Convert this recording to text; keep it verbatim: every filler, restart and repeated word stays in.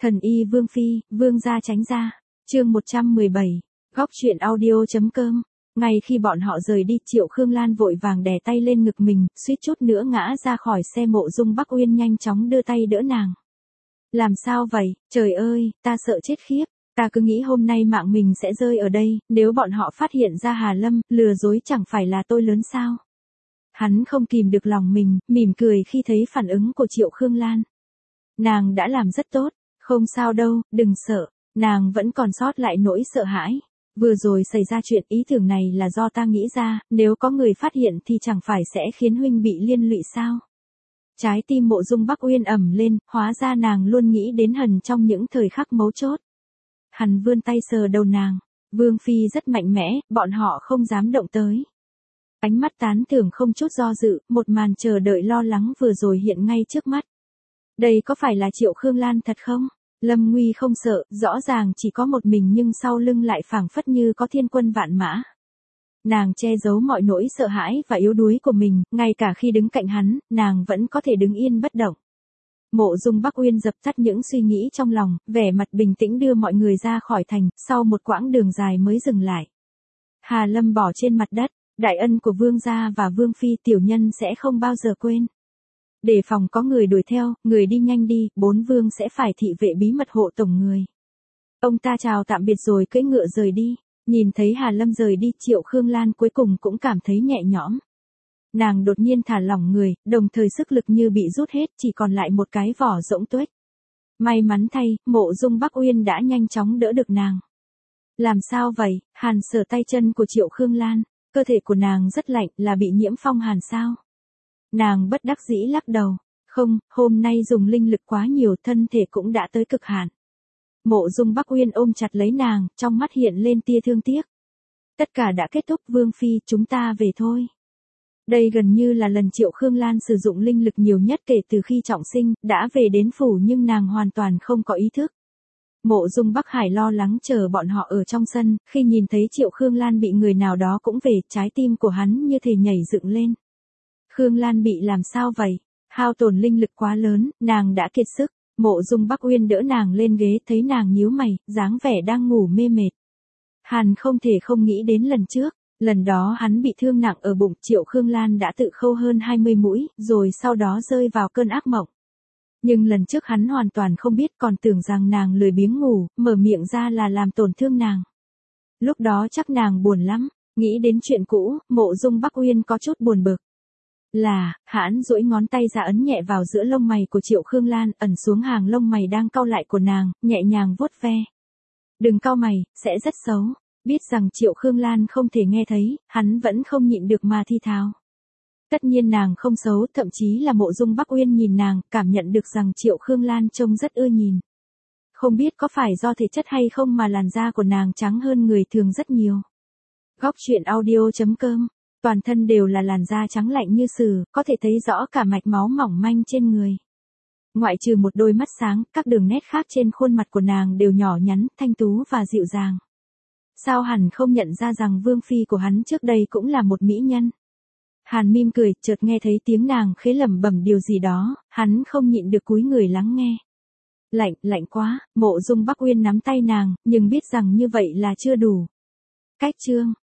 Thần y Vương Phi, Vương gia tránh ra. Chương một trăm mười bảy. Góc truyện audio.com. Ngay khi bọn họ rời đi, Triệu Khương Lan vội vàng đè tay lên ngực mình, suýt chút nữa ngã ra khỏi xe. Mộ Dung Bắc Uyên nhanh chóng đưa tay đỡ nàng. Làm sao vậy, trời ơi, ta sợ chết khiếp. Ta cứ nghĩ hôm nay mạng mình sẽ rơi ở đây, nếu bọn họ phát hiện ra Hà Lâm, lừa dối chẳng phải là tôi lớn sao. Hắn không kìm được lòng mình, mỉm cười khi thấy phản ứng của Triệu Khương Lan. Nàng đã làm rất tốt, không sao đâu, đừng sợ, nàng vẫn còn sót lại nỗi sợ hãi. Vừa rồi xảy ra chuyện, ý tưởng này là do ta nghĩ ra, nếu có người phát hiện thì chẳng phải sẽ khiến huynh bị liên lụy sao. Trái tim Mộ Dung Bắc Uyên ẩm lên, hóa ra nàng luôn nghĩ đến Hần trong những thời khắc mấu chốt. Hắn vươn tay sờ đầu nàng. Vương Phi rất mạnh mẽ, bọn họ không dám động tới. Ánh mắt tán thưởng không chút do dự, một màn chờ đợi lo lắng vừa rồi hiện ngay trước mắt. Đây có phải là Triệu Khương Lan thật không? Lâm Nguy không sợ, rõ ràng chỉ có một mình nhưng sau lưng lại phảng phất như có thiên quân vạn mã. Nàng che giấu mọi nỗi sợ hãi và yếu đuối của mình, ngay cả khi đứng cạnh hắn, nàng vẫn có thể đứng yên bất động. Mộ Dung Bắc Uyên dập tắt những suy nghĩ trong lòng, vẻ mặt bình tĩnh đưa mọi người ra khỏi thành, sau một quãng đường dài mới dừng lại. Hà Lâm bỏ trên mặt đất, đại ân của Vương gia và Vương Phi tiểu nhân sẽ không bao giờ quên. Đề phòng có người đuổi theo, người đi nhanh đi, bốn vương sẽ phải thị vệ bí mật hộ tổng người. Ông ta chào tạm biệt rồi cưỡi ngựa rời đi, nhìn thấy Hà Lâm rời đi, Triệu Khương Lan cuối cùng cũng cảm thấy nhẹ nhõm. Nàng đột nhiên thả lỏng người, đồng thời sức lực như bị rút hết, chỉ còn lại một cái vỏ rỗng tuếch. May mắn thay, Mộ Dung Bắc Uyên đã nhanh chóng đỡ được nàng. Làm sao vậy? Hàn sờ tay chân của Triệu Khương Lan, cơ thể của nàng rất lạnh, là bị nhiễm phong hàn sao? Nàng bất đắc dĩ lắc đầu, không, hôm nay dùng linh lực quá nhiều, thân thể cũng đã tới cực hạn. Mộ Dung Bắc Uyên ôm chặt lấy nàng, trong mắt hiện lên tia thương tiếc. Tất cả đã kết thúc, Vương Phi, chúng ta về thôi. Đây gần như là lần Triệu Khương Lan sử dụng linh lực nhiều nhất kể từ khi trọng sinh, đã về đến phủ nhưng nàng hoàn toàn không có ý thức. Mộ Dung Bắc Hải lo lắng chờ bọn họ ở trong sân, khi nhìn thấy Triệu Khương Lan bị người nào đó cũng về, trái tim của hắn như thể nhảy dựng lên. Khương Lan bị làm sao vậy? Hao tổn linh lực quá lớn, nàng đã kiệt sức. Mộ Dung Bắc Uyên đỡ nàng lên ghế, thấy nàng nhíu mày, dáng vẻ đang ngủ mê mệt. Hàn không thể không nghĩ đến lần trước, lần đó hắn bị thương nặng ở bụng, Triệu Khương Lan đã tự khâu hơn hai mươi mũi, rồi sau đó rơi vào cơn ác mộng. Nhưng lần trước hắn hoàn toàn không biết, còn tưởng rằng nàng lười biếng ngủ, mở miệng ra là làm tổn thương nàng. Lúc đó chắc nàng buồn lắm, nghĩ đến chuyện cũ, Mộ Dung Bắc Uyên có chút buồn bực. Là, hắn duỗi ngón tay ra ấn nhẹ vào giữa lông mày của Triệu Khương Lan, ẩn xuống hàng lông mày đang cau lại của nàng, nhẹ nhàng vuốt ve. Đừng cau mày, sẽ rất xấu. Biết rằng Triệu Khương Lan không thể nghe thấy, hắn vẫn không nhịn được mà thi thào. Tất nhiên nàng không xấu, thậm chí là Mộ Dung Bắc Uyên nhìn nàng, cảm nhận được rằng Triệu Khương Lan trông rất ưa nhìn. Không biết có phải do thể chất hay không mà làn da của nàng trắng hơn người thường rất nhiều. Góc truyện audio.com. Toàn thân đều là làn da trắng lạnh như sừ, có thể thấy rõ cả mạch máu mỏng manh trên người. Ngoại trừ một đôi mắt sáng, các đường nét khác trên khuôn mặt của nàng đều nhỏ nhắn, thanh tú và dịu dàng. Sao hẳn không nhận ra rằng Vương Phi của hắn trước đây cũng là một mỹ nhân. Hàn mỉm cười, chợt nghe thấy tiếng nàng khẽ lẩm bẩm điều gì đó, hắn không nhịn được cúi người lắng nghe. Lạnh, lạnh quá, Mộ Dung Bắc Uyên nắm tay nàng, nhưng biết rằng như vậy là chưa đủ. Cách chương